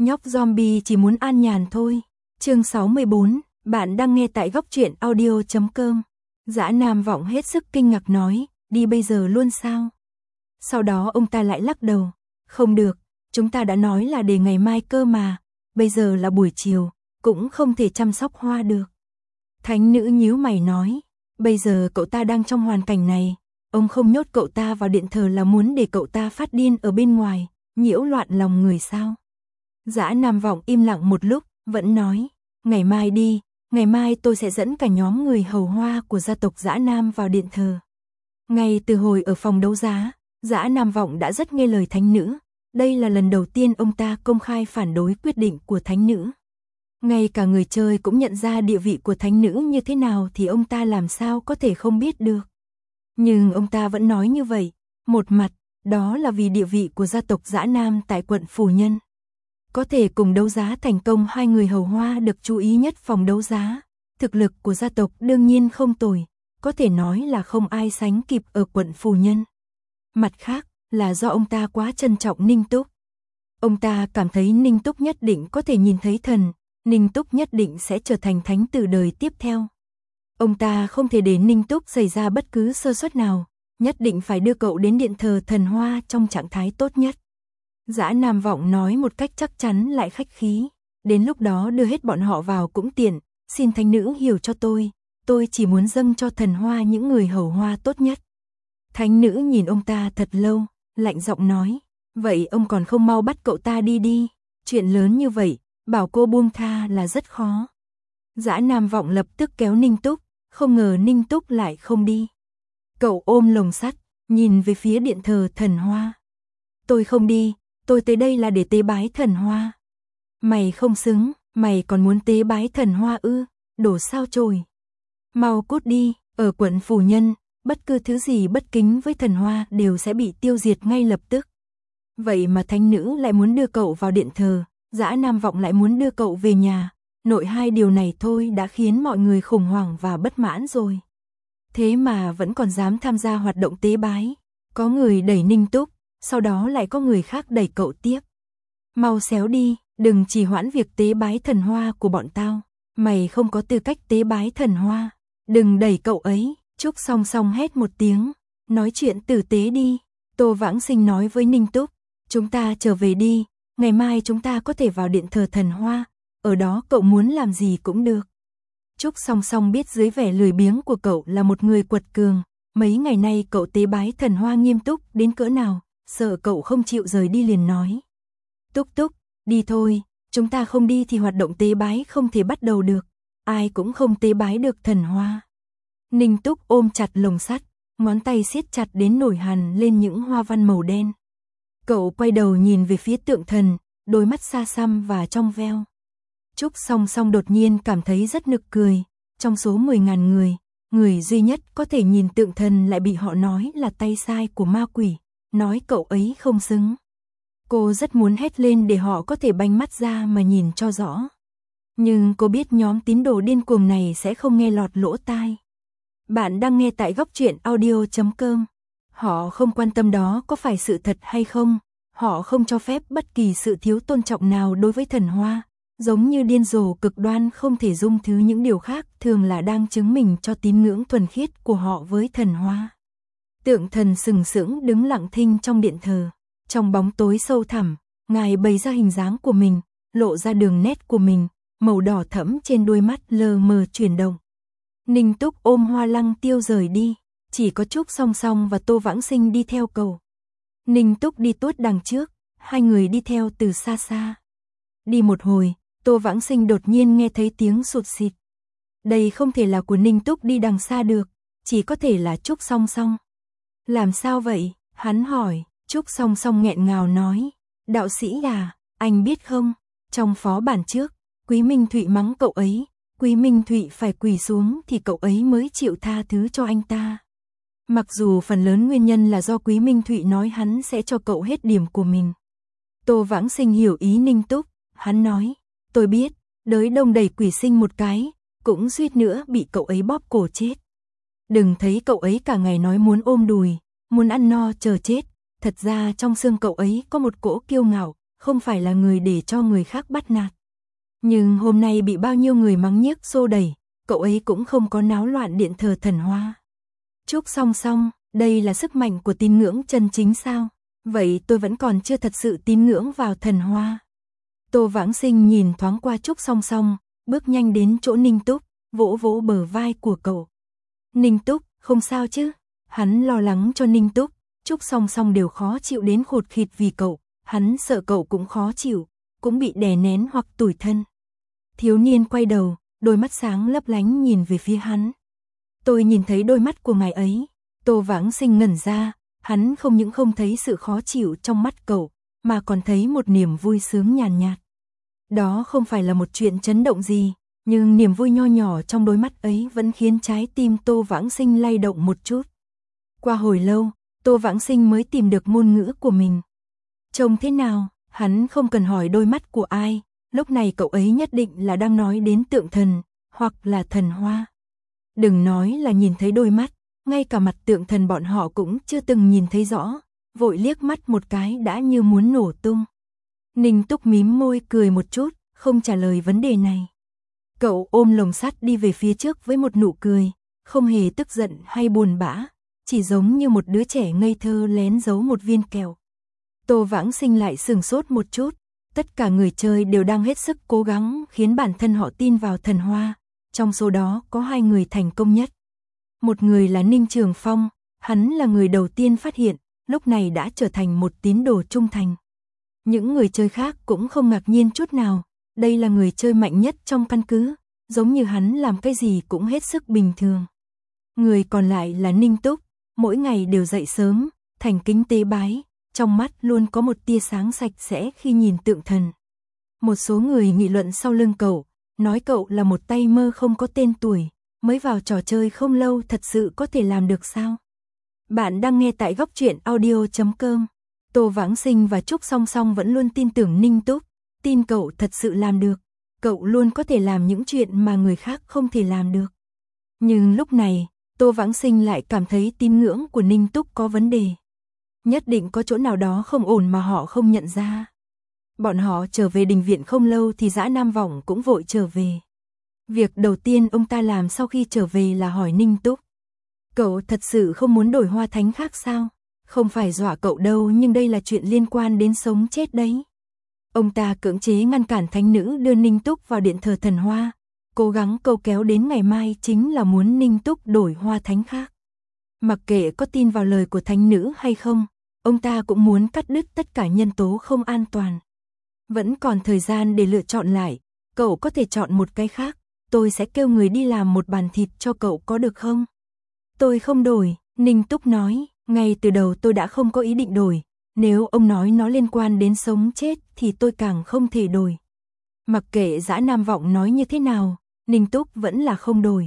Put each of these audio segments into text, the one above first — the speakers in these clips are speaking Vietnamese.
Nhóc zombie chỉ muốn an nhàn thôi. Chương 64, bạn đang nghe tại góc truyện audio.com. Dã Nam Vọng hết sức kinh ngạc nói, đi bây giờ luôn sao? Sau đó ông ta lại lắc đầu, không được, chúng ta đã nói là để ngày mai cơ mà, bây giờ là buổi chiều, cũng không thể chăm sóc hoa được. Thánh nữ nhíu mày nói, bây giờ cậu ta đang trong hoàn cảnh này, ông không nhốt cậu ta vào điện thờ là muốn để cậu ta phát điên ở bên ngoài, nhiễu loạn lòng người sao? Dã Nam Vọng im lặng một lúc, vẫn nói, ngày mai đi, ngày mai tôi sẽ dẫn cả nhóm người hầu hoa của gia tộc Dã Nam vào điện thờ. Ngay từ hồi ở phòng đấu giá, Dã Nam Vọng đã rất nghe lời thánh nữ, đây là lần đầu tiên ông ta công khai phản đối quyết định của thánh nữ. Ngay cả người chơi cũng nhận ra địa vị của thánh nữ như thế nào thì ông ta làm sao có thể không biết được. Nhưng ông ta vẫn nói như vậy, một mặt, đó là vì địa vị của gia tộc Dã Nam tại quận Phủ Nhân. Có thể cùng đấu giá thành công hai người hầu hoa được chú ý nhất phòng đấu giá, thực lực của gia tộc đương nhiên không tồi, có thể nói là không ai sánh kịp ở quận Phủ Nhân. Mặt khác, là do ông ta quá trân trọng Ninh Túc. Ông ta cảm thấy Ninh Túc nhất định có thể nhìn thấy thần, Ninh Túc nhất định sẽ trở thành thánh tử đời tiếp theo. Ông ta không thể để Ninh Túc xảy ra bất cứ sơ suất nào, nhất định phải đưa cậu đến điện thờ thần hoa trong trạng thái tốt nhất. Dã Nam Vọng nói một cách chắc chắn lại khách khí, đến lúc đó đưa hết bọn họ vào cũng tiện, xin thánh nữ hiểu cho tôi chỉ muốn dâng cho thần hoa những người hầu hoa tốt nhất. Thánh nữ nhìn ông ta thật lâu, lạnh giọng nói, vậy ông còn không mau bắt cậu ta đi, chuyện lớn như vậy, bảo cô buông tha là rất khó. Dã Nam Vọng lập tức kéo Ninh Túc, không ngờ Ninh Túc lại không đi. Cậu ôm lồng sắt, nhìn về phía điện thờ thần hoa. Tôi không đi, tôi tới đây là để tế bái thần hoa. Mày không xứng, mày còn muốn tế bái thần hoa ư, đổ sao chổi. Mau cút đi, ở quận Phủ Nhân, bất cứ thứ gì bất kính với thần hoa đều sẽ bị tiêu diệt ngay lập tức. Vậy mà thánh nữ lại muốn đưa cậu vào điện thờ, Dã Nam Vọng lại muốn đưa cậu về nhà. Nội hai điều này thôi đã khiến mọi người khủng hoảng và bất mãn rồi. Thế mà vẫn còn dám tham gia hoạt động tế bái. Có người đẩy Ninh Túc, sau đó lại có người khác đẩy cậu tiếp. Mau xéo đi, đừng trì hoãn việc tế bái thần hoa của bọn tao. Mày không có tư cách tế bái thần hoa. Đừng đẩy cậu ấy. Trúc Song Song hét một tiếng. Nói chuyện tử tế đi. Tô Vãng Sinh nói với Ninh Túc. Chúng ta trở về đi. Ngày mai chúng ta có thể vào điện thờ thần hoa. Ở đó cậu muốn làm gì cũng được. Trúc Song Song biết dưới vẻ lười biếng của cậu là một người quật cường. Mấy ngày nay cậu tế bái thần hoa nghiêm túc đến cỡ nào, sợ cậu không chịu rời đi liền nói. Túc Túc, đi thôi, chúng ta không đi thì hoạt động tế bái không thể bắt đầu được. Ai cũng không tế bái được thần hoa. Ninh Túc ôm chặt lồng sắt, ngón tay siết chặt đến nổi hằn lên những hoa văn màu đen. Cậu quay đầu nhìn về phía tượng thần, đôi mắt xa xăm và trong veo. Trúc Song Song đột nhiên cảm thấy rất nực cười, trong số 10.000 người, người duy nhất có thể nhìn tượng thần lại bị họ nói là tay sai của ma quỷ, nói cậu ấy không xứng. Cô rất muốn hét lên để họ có thể banh mắt ra mà nhìn cho rõ. Nhưng cô biết nhóm tín đồ điên cuồng này sẽ không nghe lọt lỗ tai. Bạn đang nghe tại góc truyện audio.com. Họ không quan tâm đó có phải sự thật hay không, họ không cho phép bất kỳ sự thiếu tôn trọng nào đối với thần hoa. Giống như điên rồ cực đoan không thể dung thứ những điều khác thường là đang chứng minh cho tín ngưỡng thuần khiết của họ với thần hoa. Tượng thần sừng sững đứng lặng thinh trong điện thờ. Trong bóng tối sâu thẳm, Ngài bày ra hình dáng của mình, lộ ra đường nét của mình, màu đỏ thẫm trên đôi mắt lờ mờ chuyển động. Ninh Túc ôm Hoa Lăng Tiêu rời đi, chỉ có Trúc Song Song và Tô Vãng Sinh đi theo cậu. Ninh Túc đi tuốt đằng trước, hai người đi theo từ xa xa. Đi một hồi, Tô Vãng Sinh đột nhiên nghe thấy tiếng sụt xịt. Đây không thể là của Ninh Túc đi đằng xa được, chỉ có thể là Trúc Song Song. Làm sao vậy? Hắn hỏi. Trúc Song Song nghẹn ngào nói. Đạo sĩ à, anh biết không, trong phó bản trước, Quý Minh Thụy mắng cậu ấy, Quý Minh Thụy phải quỳ xuống thì cậu ấy mới chịu tha thứ cho anh ta. Mặc dù phần lớn nguyên nhân là do Quý Minh Thụy nói hắn sẽ cho cậu hết điểm của mình. Tô Vãng Sinh hiểu ý Ninh Túc, hắn nói. Tôi biết, đới đông đẩy quỷ sinh một cái, cũng suýt nữa bị cậu ấy bóp cổ chết. Đừng thấy cậu ấy cả ngày nói muốn ôm đùi, muốn ăn no chờ chết, thật ra trong xương cậu ấy có một cỗ kiêu ngạo, không phải là người để cho người khác bắt nạt. Nhưng hôm nay bị bao nhiêu người mắng nhiếc xô đẩy, cậu ấy cũng không có náo loạn điện thờ thần hoa. Trúc Song Song, đây là sức mạnh của tín ngưỡng chân chính sao? Vậy tôi vẫn còn chưa thật sự tín ngưỡng vào thần hoa. Tô Vãng Sinh nhìn thoáng qua Trúc Song Song, bước nhanh đến chỗ Ninh Túc, vỗ vỗ bờ vai của cậu. Ninh Túc, không sao chứ? Hắn lo lắng cho Ninh Túc, Trúc Song Song đều khó chịu đến khụt khịt vì cậu, hắn sợ cậu cũng khó chịu, cũng bị đè nén hoặc tủi thân. Thiếu niên quay đầu, đôi mắt sáng lấp lánh nhìn về phía hắn. Tôi nhìn thấy đôi mắt của ngài ấy. Tô Vãng Sinh ngẩn ra, hắn không những không thấy sự khó chịu trong mắt cậu, mà còn thấy một niềm vui sướng nhàn nhạt. Đó không phải là một chuyện chấn động gì, nhưng niềm vui nho nhỏ trong đôi mắt ấy vẫn khiến trái tim Tô Vãng Sinh lay động một chút. Qua hồi lâu, Tô Vãng Sinh mới tìm được ngôn ngữ của mình. Trông thế nào, hắn không cần hỏi đôi mắt của ai, lúc này cậu ấy nhất định là đang nói đến tượng thần, hoặc là thần hoa. Đừng nói là nhìn thấy đôi mắt, ngay cả mặt tượng thần bọn họ cũng chưa từng nhìn thấy rõ, vội liếc mắt một cái đã như muốn nổ tung. Ninh Túc mím môi cười một chút, không trả lời vấn đề này. Cậu ôm lồng sắt đi về phía trước với một nụ cười, không hề tức giận hay buồn bã, chỉ giống như một đứa trẻ ngây thơ lén giấu một viên kẹo. Tô Vãng Sinh lại sửng sốt một chút, tất cả người chơi đều đang hết sức cố gắng khiến bản thân họ tin vào thần hoa, trong số đó có 2 người thành công nhất. Một người là Ninh Trường Phong, hắn là người đầu tiên phát hiện, lúc này đã trở thành một tín đồ trung thành. Những người chơi khác cũng không ngạc nhiên chút nào, đây là người chơi mạnh nhất trong căn cứ, giống như hắn làm cái gì cũng hết sức bình thường. Người còn lại là Ninh Túc, mỗi ngày đều dậy sớm, thành kính tế bái, trong mắt luôn có một tia sáng sạch sẽ khi nhìn tượng thần. Một số người nghị luận sau lưng cậu, nói cậu là một tay mơ không có tên tuổi, mới vào trò chơi không lâu thật sự có thể làm được sao? Bạn đang nghe tại Góc Truyện Audio.com. Tô Vãng Sinh và Trúc Song Song vẫn luôn tin tưởng Ninh Túc, tin cậu thật sự làm được, cậu luôn có thể làm những chuyện mà người khác không thể làm được. Nhưng lúc này, Tô Vãng Sinh lại cảm thấy tín ngưỡng của Ninh Túc có vấn đề. Nhất định có chỗ nào đó không ổn mà họ không nhận ra. Bọn họ trở về đình viện không lâu thì Dã Nam Võng cũng vội trở về. Việc đầu tiên ông ta làm sau khi trở về là hỏi Ninh Túc. Cậu thật sự không muốn đổi hoa thánh khác sao? Không phải dọa cậu đâu, nhưng đây là chuyện liên quan đến sống chết đấy. Ông ta cưỡng chế ngăn cản thánh nữ đưa Ninh Túc vào điện thờ thần hoa, cố gắng câu kéo đến ngày mai chính là muốn Ninh Túc đổi hoa thánh khác. Mặc kệ có tin vào lời của thánh nữ hay không, ông ta cũng muốn cắt đứt tất cả nhân tố không an toàn. Vẫn còn thời gian để lựa chọn lại, cậu có thể chọn một cái khác, tôi sẽ kêu người đi làm một bàn thịt cho cậu có được không? Tôi không đổi, Ninh Túc nói, ngay từ đầu tôi đã không có ý định đổi, nếu ông nói nó liên quan đến sống chết thì tôi càng không thể đổi. Mặc kệ Dã Nam Võng nói như thế nào, Ninh Túc vẫn là không đổi.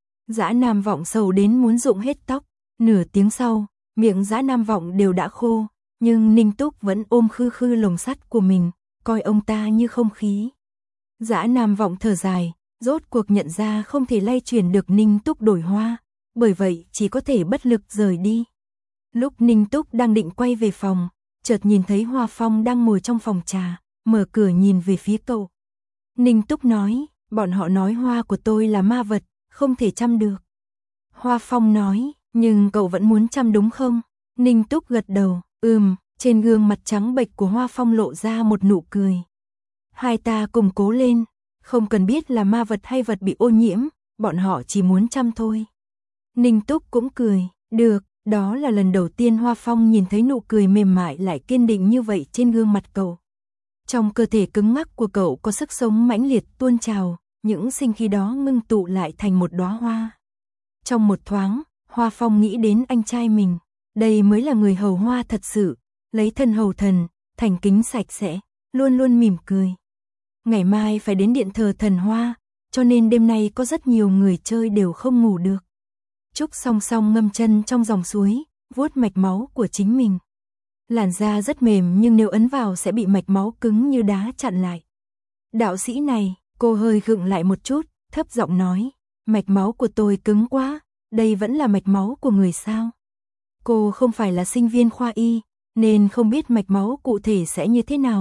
Dã Nam Võng sầu đến muốn rụng hết tóc, nửa tiếng sau, miệng Dã Nam Võng đều đã khô, nhưng Ninh Túc vẫn ôm khư khư lồng sắt của mình, coi ông ta như không khí. Dã Nam Võng thở dài, rốt cuộc nhận ra không thể lay chuyển được Ninh Túc đổi hoa, bởi vậy chỉ có thể bất lực rời đi. Lúc Ninh Túc đang định quay về phòng, chợt nhìn thấy Hoa Phong đang ngồi trong phòng trà, mở cửa nhìn về phía cậu. Ninh Túc nói, bọn họ nói hoa của tôi là ma vật, không thể chăm được. Hoa Phong nói, nhưng cậu vẫn muốn chăm đúng không? Ninh Túc gật đầu, trên gương mặt trắng bệch của Hoa Phong lộ ra một nụ cười. Hai ta cùng cố lên, không cần biết là ma vật hay vật bị ô nhiễm, bọn họ chỉ muốn chăm thôi. Ninh Túc cũng cười, được, đó là lần đầu tiên Hoa Phong nhìn thấy nụ cười mềm mại lại kiên định như vậy trên gương mặt cậu. Trong cơ thể cứng ngắc của cậu có sức sống mãnh liệt tuôn trào, những sinh khí đó ngưng tụ lại thành một đóa hoa. Trong một thoáng, Hoa Phong nghĩ đến anh trai mình, đây mới là người hầu hoa thật sự, lấy thân hầu thần, thành kính sạch sẽ, luôn luôn mỉm cười. Ngày mai phải đến điện thờ thần hoa, cho nên đêm nay có rất nhiều người chơi đều không ngủ được. Trúc Song Song ngâm chân trong dòng suối, vuốt mạch máu của chính mình. Làn da rất mềm nhưng nếu ấn vào sẽ bị mạch máu cứng như đá chặn lại. Đạo sĩ này, cô hơi gượng lại một chút, thấp giọng nói, mạch máu của tôi cứng quá, đây vẫn là mạch máu của người sao? Cô không phải là sinh viên khoa y, nên không biết mạch máu cụ thể sẽ như thế nào,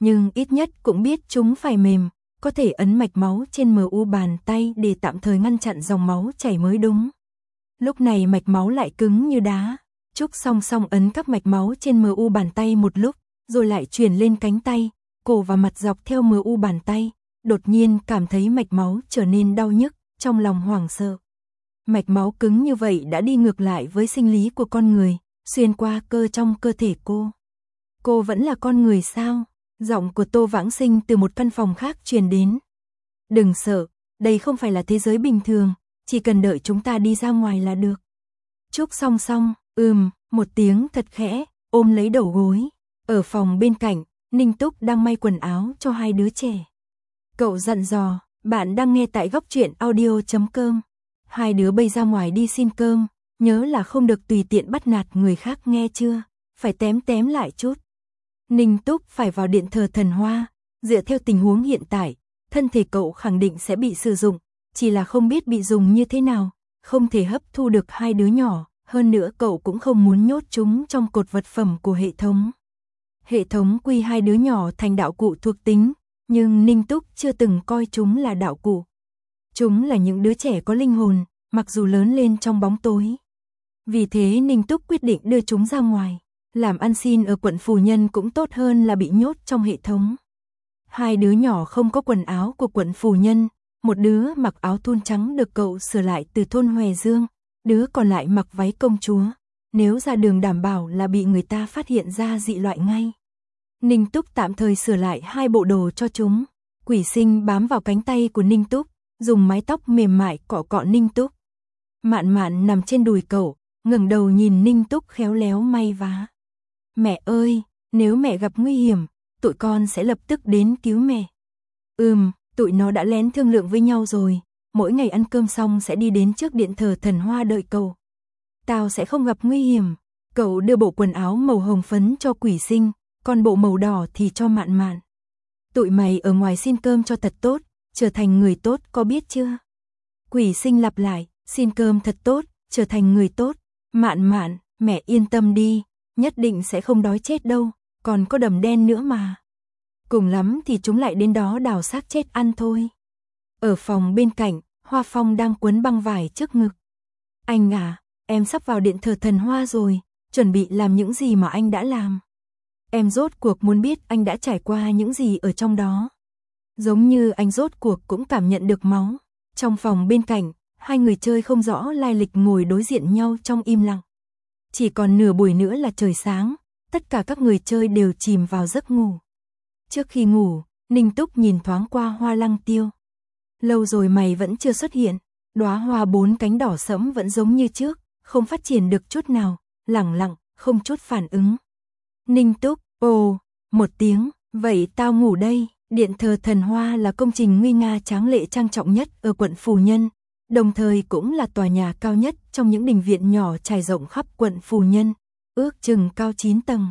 nhưng ít nhất cũng biết chúng phải mềm, có thể ấn mạch máu trên MU bàn tay để tạm thời ngăn chặn dòng máu chảy mới đúng. Lúc này mạch máu lại cứng như đá. Trúc song song ấn các mạch máu trên MU bàn tay một lúc, rồi lại chuyển lên cánh tay, cổ và mặt dọc theo MU bàn tay, đột nhiên cảm thấy mạch máu trở nên đau nhức, trong lòng hoảng sợ. Mạch máu cứng như vậy đã đi ngược lại với sinh lý của con người, xuyên qua cơ trong cơ thể cô. Cô vẫn là con người sao? Giọng của Tô Vãng Sinh từ một căn phòng khác truyền đến. Đừng sợ, đây không phải là thế giới bình thường, chỉ cần đợi chúng ta đi ra ngoài là được. Trúc song song, một tiếng thật khẽ, ôm lấy đầu gối. Ở phòng bên cạnh, Ninh Túc đang may quần áo cho hai đứa trẻ. Cậu dặn dò, bạn đang nghe tại Góc Truyện Audio.com. Hai đứa bay ra ngoài đi xin cơm, nhớ là không được tùy tiện bắt nạt người khác nghe chưa, phải tém lại chút. Ninh Túc phải vào điện thờ thần Hoa, dựa theo tình huống hiện tại, thân thể cậu khẳng định sẽ bị sử dụng, chỉ là không biết bị dùng như thế nào, không thể hấp thu được hai đứa nhỏ, hơn nữa cậu cũng không muốn nhốt chúng trong cột vật phẩm của hệ thống. Hệ thống quy hai đứa nhỏ thành đạo cụ thuộc tính, nhưng Ninh Túc chưa từng coi chúng là đạo cụ. Chúng là những đứa trẻ có linh hồn, mặc dù lớn lên trong bóng tối. Vì thế Ninh Túc quyết định đưa chúng ra ngoài, làm ăn xin ở quận Phù Nhân cũng tốt hơn là bị nhốt trong hệ thống. Hai đứa nhỏ không có quần áo của quận Phù Nhân, một đứa mặc áo thun trắng được cậu sửa lại từ thôn Hòe Dương, đứa còn lại mặc váy công chúa, nếu ra đường đảm bảo là bị người ta phát hiện ra dị loại ngay. Ninh Túc tạm thời sửa lại hai bộ đồ cho chúng. Quỷ Sinh bám vào cánh tay của Ninh Túc, dùng mái tóc mềm mại cọ cọ Ninh Túc. Mạn Mạn nằm trên đùi cậu, ngẩng đầu nhìn Ninh Túc khéo léo may vá. Mẹ ơi, nếu mẹ gặp nguy hiểm, tụi con sẽ lập tức đến cứu mẹ. Tụi nó đã lén thương lượng với nhau rồi, mỗi ngày ăn cơm xong sẽ đi đến trước điện thờ thần Hoa đợi cậu. Tao sẽ không gặp nguy hiểm. Cậu đưa bộ quần áo màu hồng phấn cho Quỷ Sinh, còn bộ màu đỏ thì cho Mạn Mạn. Tụi mày ở ngoài xin cơm cho thật tốt, trở thành người tốt có biết chưa? Quỷ Sinh lặp lại, xin cơm thật tốt, trở thành người tốt. Mạn Mạn, mẹ yên tâm đi, nhất định sẽ không đói chết đâu, còn có đầm đen nữa mà. Cùng lắm thì chúng lại đến đó đào xác chết ăn thôi. Ở phòng bên cạnh, Hoa Phong đang quấn băng vải trước ngực. Anh à, em sắp vào điện thờ thần Hoa rồi, chuẩn bị làm những gì mà anh đã làm. Em rốt cuộc muốn biết anh đã trải qua những gì ở trong đó. Giống như anh rốt cuộc cũng cảm nhận được máu. Trong phòng bên cạnh, hai người chơi không rõ lai lịch ngồi đối diện nhau trong im lặng. Chỉ còn nửa buổi nữa là trời sáng, tất cả các người chơi đều chìm vào giấc ngủ. Trước khi ngủ, Ninh Túc nhìn thoáng qua Hoa Lăng Tiêu. Lâu rồi mày vẫn chưa xuất hiện, đóa hoa 4 cánh đỏ sẫm vẫn giống như trước, không phát triển được chút nào, lẳng lặng, không chút phản ứng. Ninh Túc, ồ, một tiếng, vậy tao ngủ đây. Điện thờ thần Hoa là công trình nguy nga tráng lệ trang trọng nhất ở quận Phù Nhân, đồng thời cũng là tòa nhà cao nhất trong những đình viện nhỏ trải rộng khắp quận Phù Nhân, ước chừng cao 9 tầng.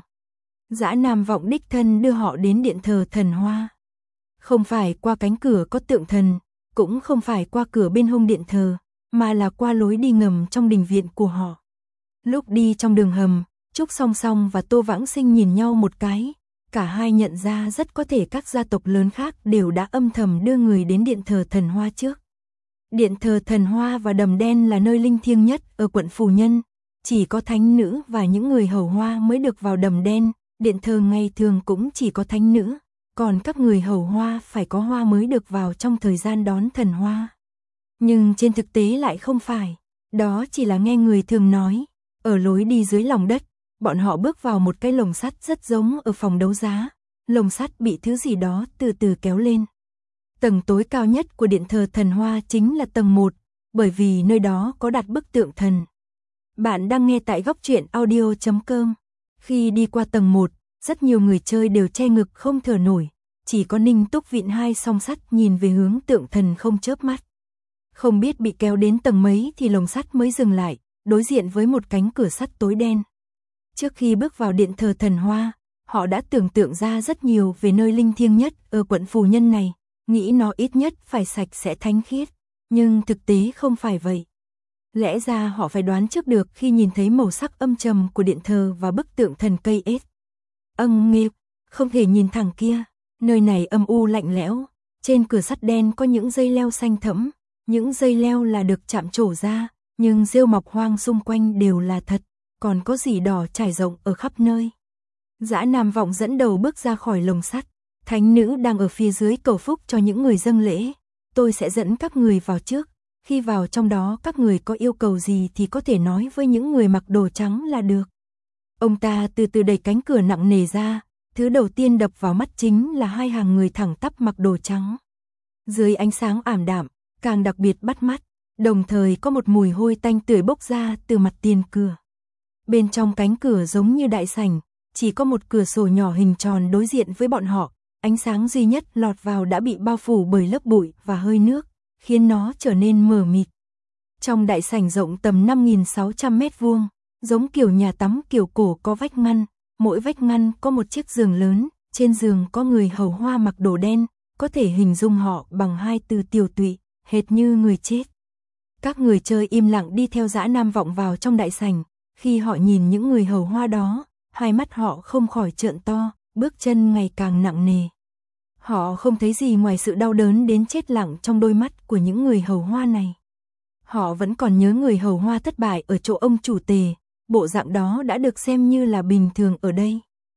Dã Nam Vọng đích thân đưa họ đến điện thờ thần Hoa. Không phải qua cánh cửa có tượng thần, cũng không phải qua cửa bên hông điện thờ, mà là qua lối đi ngầm trong đình viện của họ. Lúc đi trong đường hầm, Trúc Song Song và Tô Vãng Sinh nhìn nhau một cái, cả hai nhận ra rất có thể các gia tộc lớn khác đều đã âm thầm đưa người đến điện thờ thần Hoa trước. Điện thờ thần Hoa và đầm đen là nơi linh thiêng nhất ở quận Phù Nhân, chỉ có thánh nữ và những người hầu hoa mới được vào đầm đen, điện thờ ngày thường cũng chỉ có thánh nữ, còn các người hầu hoa phải có hoa mới được vào trong thời gian đón thần Hoa. Nhưng trên thực tế lại không phải, đó chỉ là nghe người thường nói. Ở lối đi dưới lòng đất, bọn họ bước vào một cái lồng sắt rất giống ở phòng đấu giá, lồng sắt bị thứ gì đó từ từ kéo lên. Tầng tối cao nhất của điện thờ thần Hoa chính là tầng 1, bởi vì nơi đó có đặt bức tượng thần. Bạn đang nghe tại Góc Truyện Audio.com. Khi đi qua tầng 1, rất nhiều người chơi đều che ngực không thở nổi, chỉ có Ninh Túc vịn hai song sắt nhìn về hướng tượng thần không chớp mắt. Không biết bị kéo đến tầng mấy thì lồng sắt mới dừng lại, đối diện với một cánh cửa sắt tối đen. Trước khi bước vào điện thờ thần Hoa, họ đã tưởng tượng ra rất nhiều về nơi linh thiêng nhất ở quận Phù Nhân này, nghĩ nó ít nhất phải sạch sẽ thánh khiết, nhưng thực tế không phải vậy. Lẽ ra họ phải đoán trước được khi nhìn thấy màu sắc âm trầm của điện thờ và bức tượng thần cây ết. Nghệp, không thể nhìn thẳng kia, Nơi này âm u lạnh lẽo, trên cửa sắt đen có những dây leo xanh thẫm, những dây leo là được chạm trổ ra, nhưng rêu mọc hoang xung quanh đều là thật, còn có gì đỏ trải rộng ở khắp nơi. Dã Nam Vọng dẫn đầu bước ra khỏi lồng sắt, thánh nữ đang ở phía dưới cầu phúc cho những người dâng lễ. Tôi sẽ dẫn các người vào trước, khi vào trong đó các người có yêu cầu gì thì có thể nói với những người mặc đồ trắng là được. Ông ta từ từ đẩy cánh cửa nặng nề ra, thứ đầu tiên đập vào mắt chính là hai hàng người thẳng tắp mặc đồ trắng. Dưới ánh sáng ảm đạm, càng đặc biệt bắt mắt, đồng thời có một mùi hôi tanh tưởi bốc ra từ mặt tiền cửa. Bên trong cánh cửa giống như đại sảnh, chỉ có một cửa sổ nhỏ hình tròn đối diện với bọn họ, ánh sáng duy nhất lọt vào đã bị bao phủ bởi lớp bụi và hơi nước, khiến nó trở nên mờ mịt. Trong đại sảnh rộng tầm 5.600 mét vuông, giống kiểu nhà tắm kiểu cổ có vách ngăn, mỗi vách ngăn có một chiếc giường lớn, trên giường có người hầu hoa mặc đồ đen, có thể hình dung họ bằng hai từ tiều tụy, hệt như người chết. Các người chơi im lặng đi theo Dã Nam Vọng vào trong đại sảnh, khi họ nhìn những người hầu hoa đó, hai mắt họ không khỏi trợn to, bước chân ngày càng nặng nề. Họ không thấy gì ngoài sự đau đớn đến chết lặng trong đôi mắt của những người hầu hoa này. Họ vẫn còn nhớ người hầu hoa thất bại ở chỗ ông chủ Tề, bộ dạng đó đã được xem như là bình thường ở đây.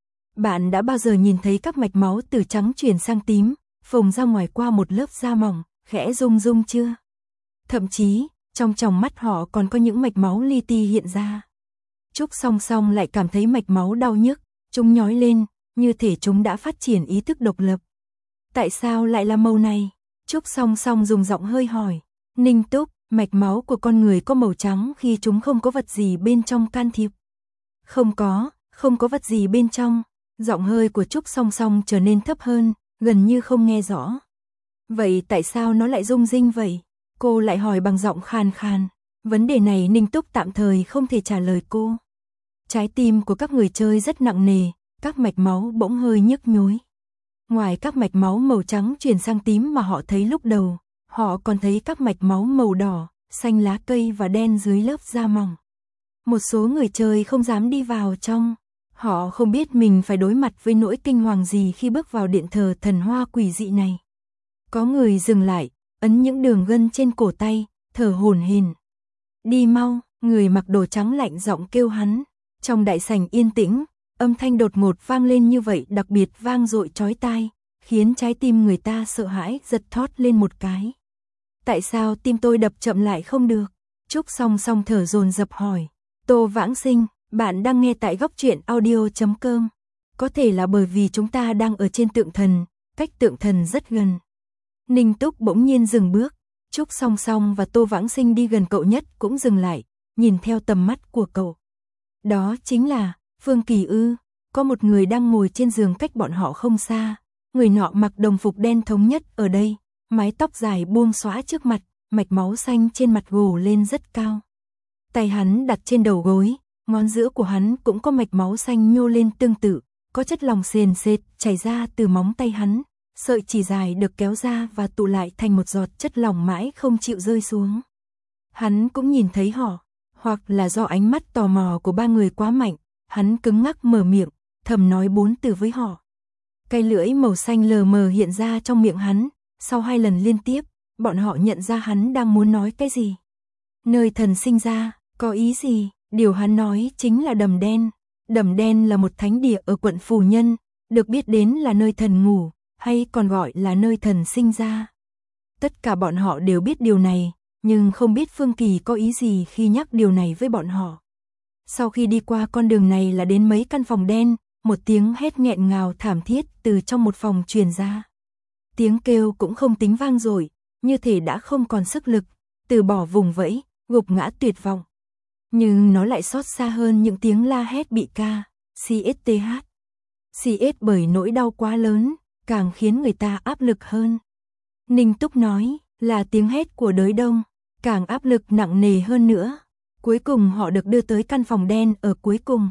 Bạn đã bao giờ nhìn thấy các mạch máu từ trắng chuyển sang tím, phồng ra ngoài qua một lớp da mỏng, khẽ rung rung chưa? Thậm chí, trong tròng mắt họ còn có những mạch máu li ti hiện ra. Trúc Song Song lại cảm thấy mạch máu đau nhức, chúng nhói lên, như thể chúng đã phát triển ý thức độc lập. Tại sao lại là màu này? Trúc Song Song dùng giọng hơi hỏi. Ninh Túc, mạch máu của con người có màu trắng khi chúng không có vật gì bên trong can thiệp. Không có vật gì bên trong. Giọng hơi của Trúc Song Song trở nên thấp hơn, gần như không nghe rõ. Vậy tại sao nó lại rung rinh vậy? Cô lại hỏi bằng giọng khàn khàn. Vấn đề này Ninh Túc tạm thời không thể trả lời cô. Trái tim của các người chơi rất nặng nề, các mạch máu bỗng hơi nhức nhối. Ngoài các mạch máu màu trắng chuyển sang tím mà họ thấy lúc đầu, họ còn thấy các mạch máu màu đỏ, xanh lá cây và đen dưới lớp da mỏng. Một số người chơi không dám đi vào trong. Họ không biết mình phải đối mặt với nỗi kinh hoàng gì khi bước vào điện thờ thần hoa quỷ dị này. Có người dừng lại, ấn những đường gân trên cổ tay, thở hổn hển. Đi mau, người mặc đồ trắng lạnh giọng kêu hắn. Trong đại sảnh yên tĩnh, âm thanh đột ngột vang lên như vậy đặc biệt vang dội chói tai, khiến trái tim người ta sợ hãi giật thót lên một cái. Tại sao tim tôi đập chậm lại không được? Trúc Song Song thở dồn dập hỏi. Tô Vãng Sinh, bạn đang nghe tại góc truyện audio.com. Có thể là bởi vì chúng ta đang ở trên tượng thần, cách tượng thần rất gần. Ninh Túc bỗng nhiên dừng bước, Trúc Song Song và Tô Vãng Sinh đi gần cậu nhất cũng dừng lại, nhìn theo tầm mắt của cậu. Đó chính là Phương Kỳ ư? Có một người đang ngồi trên giường cách bọn họ không xa. Người nọ mặc đồng phục đen thống nhất ở đây, mái tóc dài buông xõa trước mặt, mạch máu xanh trên mặt gồ lên rất cao. Tay hắn đặt trên đầu gối, ngón giữa của hắn cũng có mạch máu xanh nhô lên tương tự, có chất lỏng sền sệt chảy ra từ móng tay hắn, sợi chỉ dài được kéo ra và tụ lại thành một giọt chất lỏng mãi không chịu rơi xuống. Hắn cũng nhìn thấy họ, hoặc là do ánh mắt tò mò của ba người quá mạnh, hắn cứng ngắc mở miệng, thầm nói 4 từ với họ. Cây lưỡi màu xanh lờ mờ hiện ra trong miệng hắn, sau 2 lần liên tiếp, bọn họ nhận ra hắn đang muốn nói cái gì. Nơi thần sinh ra, có ý gì? Điều hắn nói chính là Đầm Đen. Đầm Đen là một thánh địa ở quận Phù Nhân, được biết đến là nơi thần ngủ, hay còn gọi là nơi thần sinh ra. Tất cả bọn họ đều biết điều này, nhưng không biết Phương Kỳ có ý gì khi nhắc điều này với bọn họ. Sau khi đi qua con đường này là đến mấy căn phòng đen, một tiếng hét nghẹn ngào thảm thiết từ trong một phòng truyền ra. Tiếng kêu cũng không tính vang dội, như thể đã không còn sức lực, từ bỏ vùng vẫy, gục ngã tuyệt vọng. Nhưng nó lại xót xa hơn những tiếng la hét bị ca, CSTH. CS bởi nỗi đau quá lớn, càng khiến người ta áp lực hơn. Ninh Túc nói, là tiếng hét của đới đông, càng áp lực nặng nề hơn nữa. Cuối cùng họ được đưa tới căn phòng đen ở cuối cùng.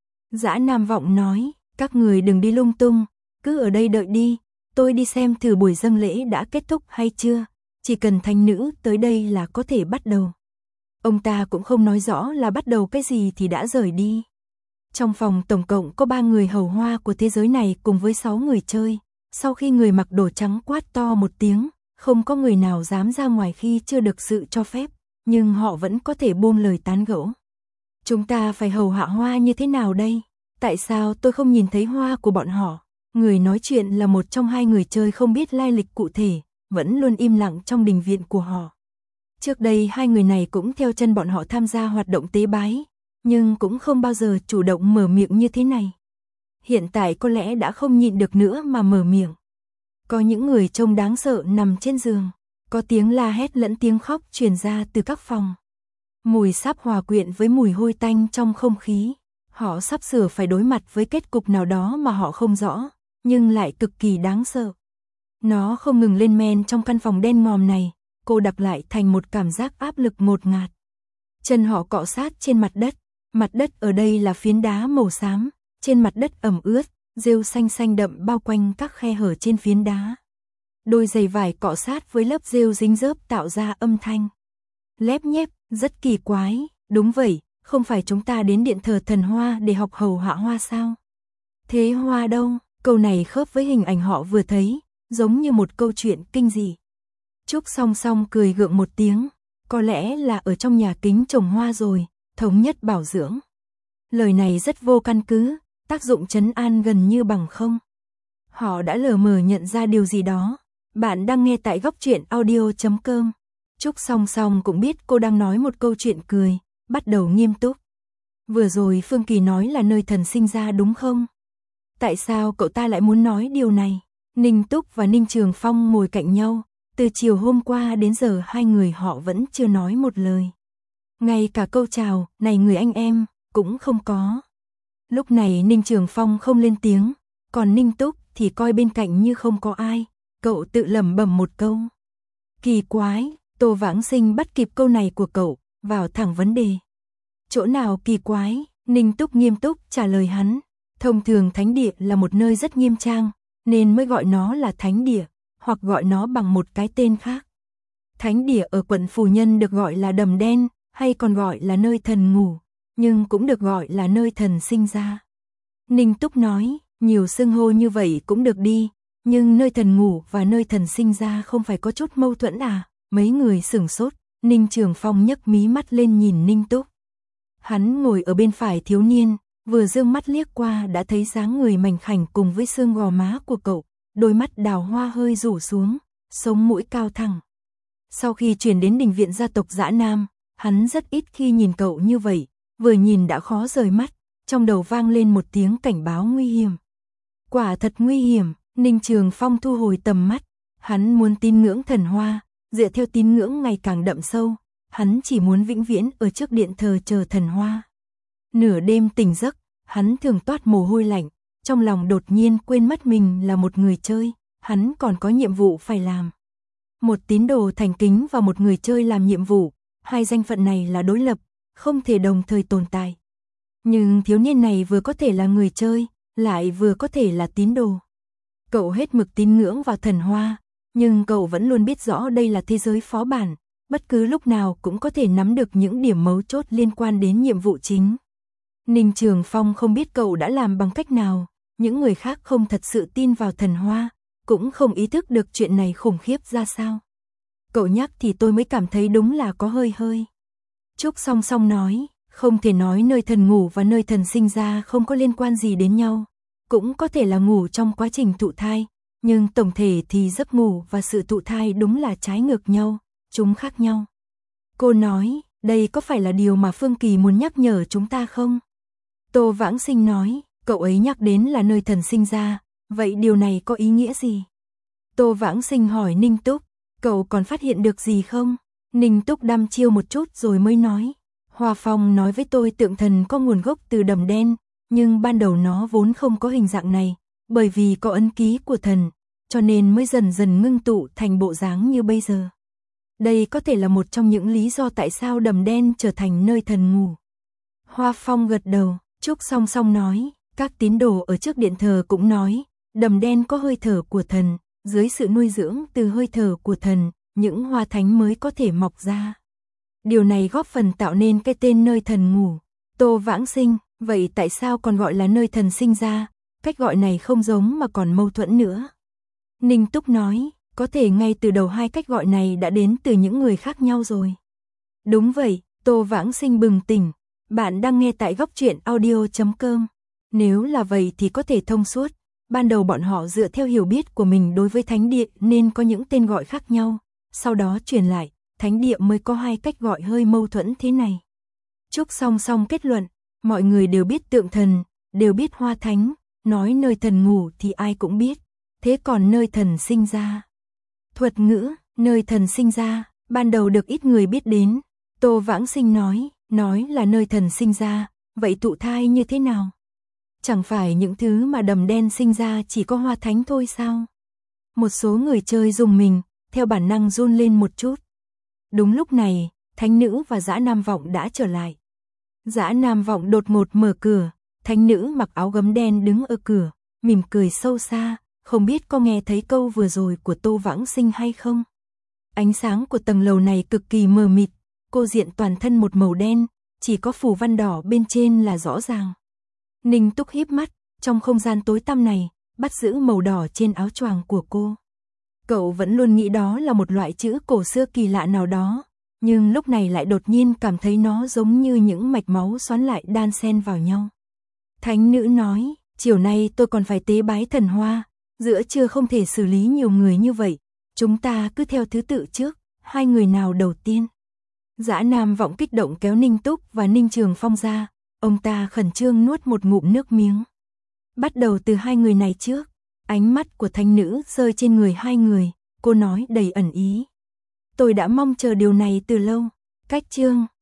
Dã Nam Vọng nói, các người đừng đi lung tung, cứ ở đây đợi đi, tôi đi xem thử buổi dâng lễ đã kết thúc hay chưa, chỉ cần thánh nữ tới đây là có thể bắt đầu. Ông ta cũng không nói rõ là bắt đầu cái gì thì đã rời đi. Trong phòng tổng cộng có 3 người hầu hoa của thế giới này cùng với 6 người chơi, Sau khi người mặc đồ trắng quát to một tiếng, không có người nào dám ra ngoài khi chưa được sự cho phép, nhưng họ vẫn có thể buông lời tán gẫu. Chúng ta phải hầu hạ hoa như thế nào đây? Tại sao tôi không nhìn thấy hoa của bọn họ? Người nói chuyện là một trong hai người chơi không biết lai lịch cụ thể, vẫn luôn im lặng trong đình viện của họ. Trước đây hai người này cũng theo chân bọn họ tham gia hoạt động tế bái, nhưng cũng không bao giờ chủ động mở miệng như thế này. Hiện tại có lẽ đã không nhịn được nữa mà mở miệng. Có những người trông đáng sợ nằm trên giường, có tiếng la hét lẫn tiếng khóc truyền ra từ các phòng. Mùi sáp hòa quyện với mùi hôi tanh trong không khí. Họ sắp sửa phải đối mặt với kết cục nào đó mà họ không rõ, nhưng lại cực kỳ đáng sợ. Nó không ngừng lên men trong căn phòng đen ngòm này, cô đặc lại thành một cảm giác áp lực ngột ngạt. Chân họ cọ sát trên mặt đất ở đây là phiến đá màu xám, trên mặt đất ẩm ướt, rêu xanh xanh đậm bao quanh các khe hở trên phiến đá. Đôi giày vải cọ sát với lớp rêu dính dớp tạo ra âm thanh lép nhép, rất kỳ quái. Đúng vậy, không phải chúng ta đến điện thờ thần hoa để học hầu hạ hoa sao? Thế hoa đâu? Câu này khớp với hình ảnh họ vừa thấy, giống như một câu chuyện kinh dị. Trúc song song cười gượng một tiếng, có lẽ là ở trong nhà kính trồng hoa rồi, thống nhất bảo dưỡng. Lời này rất vô căn cứ, tác dụng trấn an gần như bằng không. Họ đã lờ mờ nhận ra điều gì đó. Bạn đang nghe tại góc truyện audio.com. Trúc song song cũng biết cô đang nói một câu chuyện cười, bắt đầu nghiêm túc. Vừa rồi Phương Kỳ nói là nơi thần sinh ra đúng không? Tại sao cậu ta lại muốn nói điều này? Ninh Túc và Ninh Trường Phong ngồi cạnh nhau, từ chiều hôm qua đến giờ hai người họ vẫn chưa nói một lời. Ngay cả câu chào, này người anh em, cũng không có. Lúc này Ninh Trường Phong không lên tiếng, còn Ninh Túc thì coi bên cạnh như không có ai, cậu tự lẩm bẩm một câu. Kỳ quái, Tô Vãng Sinh bắt kịp câu này của cậu, vào thẳng vấn đề. Chỗ nào kỳ quái? Ninh Túc nghiêm túc trả lời hắn. Thông thường thánh địa là một nơi rất nghiêm trang, nên mới gọi nó là thánh địa, hoặc gọi nó bằng một cái tên khác. Thánh địa ở quận Phù Nhân được gọi là Đầm Đen, hay còn gọi là nơi thần ngủ, nhưng cũng được gọi là nơi thần sinh ra. Ninh Túc nói, nhiều xưng hô như vậy cũng được đi, nhưng nơi thần ngủ và nơi thần sinh ra không phải có chút mâu thuẫn à? Mấy người sửng sốt, Ninh Trường Phong nhấc mí mắt lên nhìn Ninh Túc. Hắn ngồi ở bên phải thiếu niên, vừa dương mắt liếc qua đã thấy dáng người mảnh khảnh cùng với xương gò má của cậu, đôi mắt đào hoa hơi rủ xuống, sống mũi cao thẳng. Sau khi chuyển đến đình viện gia tộc Dã Nam, hắn rất ít khi nhìn cậu như vậy, vừa nhìn đã khó rời mắt, trong đầu vang lên một tiếng cảnh báo nguy hiểm. Quả thật nguy hiểm, Ninh Trường Phong thu hồi tầm mắt, hắn muốn tín ngưỡng thần hoa, dựa theo tín ngưỡng ngày càng đậm sâu, hắn chỉ muốn vĩnh viễn ở trước điện thờ chờ thần hoa. Nửa đêm tỉnh giấc, hắn thường toát mồ hôi lạnh, trong lòng đột nhiên quên mất mình là một người chơi, hắn còn có nhiệm vụ phải làm. Một tín đồ thành kính và một người chơi làm nhiệm vụ, hai danh phận này là đối lập, không thể đồng thời tồn tại. Nhưng thiếu niên này vừa có thể là người chơi, lại vừa có thể là tín đồ. Cậu hết mực tín ngưỡng vào thần hoa, nhưng cậu vẫn luôn biết rõ đây là thế giới phó bản, bất cứ lúc nào cũng có thể nắm được những điểm mấu chốt liên quan đến nhiệm vụ chính. Ninh Trường Phong không biết cậu đã làm bằng cách nào, những người khác không thật sự tin vào thần hoa, cũng không ý thức được chuyện này khủng khiếp ra sao. Cậu nhắc thì tôi mới cảm thấy đúng là có hơi. Trúc song song nói, không thể nói nơi thần ngủ và nơi thần sinh ra không có liên quan gì đến nhau, cũng có thể là ngủ trong quá trình thụ thai, nhưng tổng thể thì giấc ngủ và sự thụ thai đúng là trái ngược nhau, chúng khác nhau. Cô nói, đây có phải là điều mà Phương Kỳ muốn nhắc nhở chúng ta không? Tô Vãng Sinh nói, cậu ấy nhắc đến là nơi thần sinh ra, vậy điều này có ý nghĩa gì? Tô Vãng Sinh hỏi Ninh Túc, cậu còn phát hiện được gì không? Ninh Túc đăm chiêu một chút rồi mới nói, Hoa Phong nói với tôi tượng thần có nguồn gốc từ Đầm Đen, nhưng ban đầu nó vốn không có hình dạng này, bởi vì có ấn ký của thần, cho nên mới dần dần ngưng tụ thành bộ dáng như bây giờ. Đây có thể là một trong những lý do tại sao Đầm Đen trở thành nơi thần ngủ. Hoa Phong gật đầu, Trúc song song nói, các tín đồ ở trước điện thờ cũng nói, Đầm Đen có hơi thở của thần, dưới sự nuôi dưỡng từ hơi thở của thần, những hoa thánh mới có thể mọc ra. Điều này góp phần tạo nên cái tên nơi thần ngủ. Tô Vãng Sinh, vậy tại sao còn gọi là nơi thần sinh ra? Cách gọi này không giống mà còn mâu thuẫn nữa. Ninh Túc nói, có thể ngay từ đầu hai cách gọi này đã đến từ những người khác nhau rồi. Đúng vậy, Tô Vãng Sinh bừng tỉnh, bạn đang nghe tại góc truyện audio.com. Nếu là vậy thì có thể thông suốt, ban đầu bọn họ dựa theo hiểu biết của mình đối với thánh địa nên có những tên gọi khác nhau, sau đó truyền lại, thánh địa mới có hai cách gọi hơi mâu thuẫn thế này. Trúc song song kết luận, mọi người đều biết tượng thần, đều biết hoa thánh, nói nơi thần ngủ thì ai cũng biết, thế còn nơi thần sinh ra. Thuật ngữ, nơi thần sinh ra, ban đầu được ít người biết đến, Tô Vãng Sinh nói là nơi thần sinh ra, vậy thụ thai như thế nào? Chẳng phải những thứ mà đầm đen sinh ra chỉ có hoa thánh thôi sao? Một số người chơi dùng mình, theo bản năng run lên một chút. Đúng lúc này, thánh nữ và dã nam vọng đã trở lại. Dã nam vọng đột ngột mở cửa, thánh nữ mặc áo gấm đen đứng ở cửa, mỉm cười sâu xa, không biết có nghe thấy câu vừa rồi của Tô Vãng Sinh hay không? Ánh sáng của tầng lầu này cực kỳ mờ mịt, cô diện toàn thân một màu đen, chỉ có phù văn đỏ bên trên là rõ ràng. Ninh Túc híp mắt, trong không gian tối tăm này, bắt giữ màu đỏ trên áo choàng của cô. Cậu vẫn luôn nghĩ đó là một loại chữ cổ xưa kỳ lạ nào đó, nhưng lúc này lại đột nhiên cảm thấy nó giống như những mạch máu xoắn lại đan xen vào nhau. Thánh nữ nói, chiều nay tôi còn phải tế bái thần hoa, giữa trưa không thể xử lý nhiều người như vậy, chúng ta cứ theo thứ tự trước, hai người nào đầu tiên. Dã nam vọng kích động kéo Ninh Túc và Ninh Trường Phong ra, ông ta khẩn trương nuốt một ngụm nước miếng. Bắt đầu từ hai người này trước, ánh mắt của thánh nữ rơi trên người hai người, cô nói đầy ẩn ý. Tôi đã mong chờ điều này từ lâu, cách chương.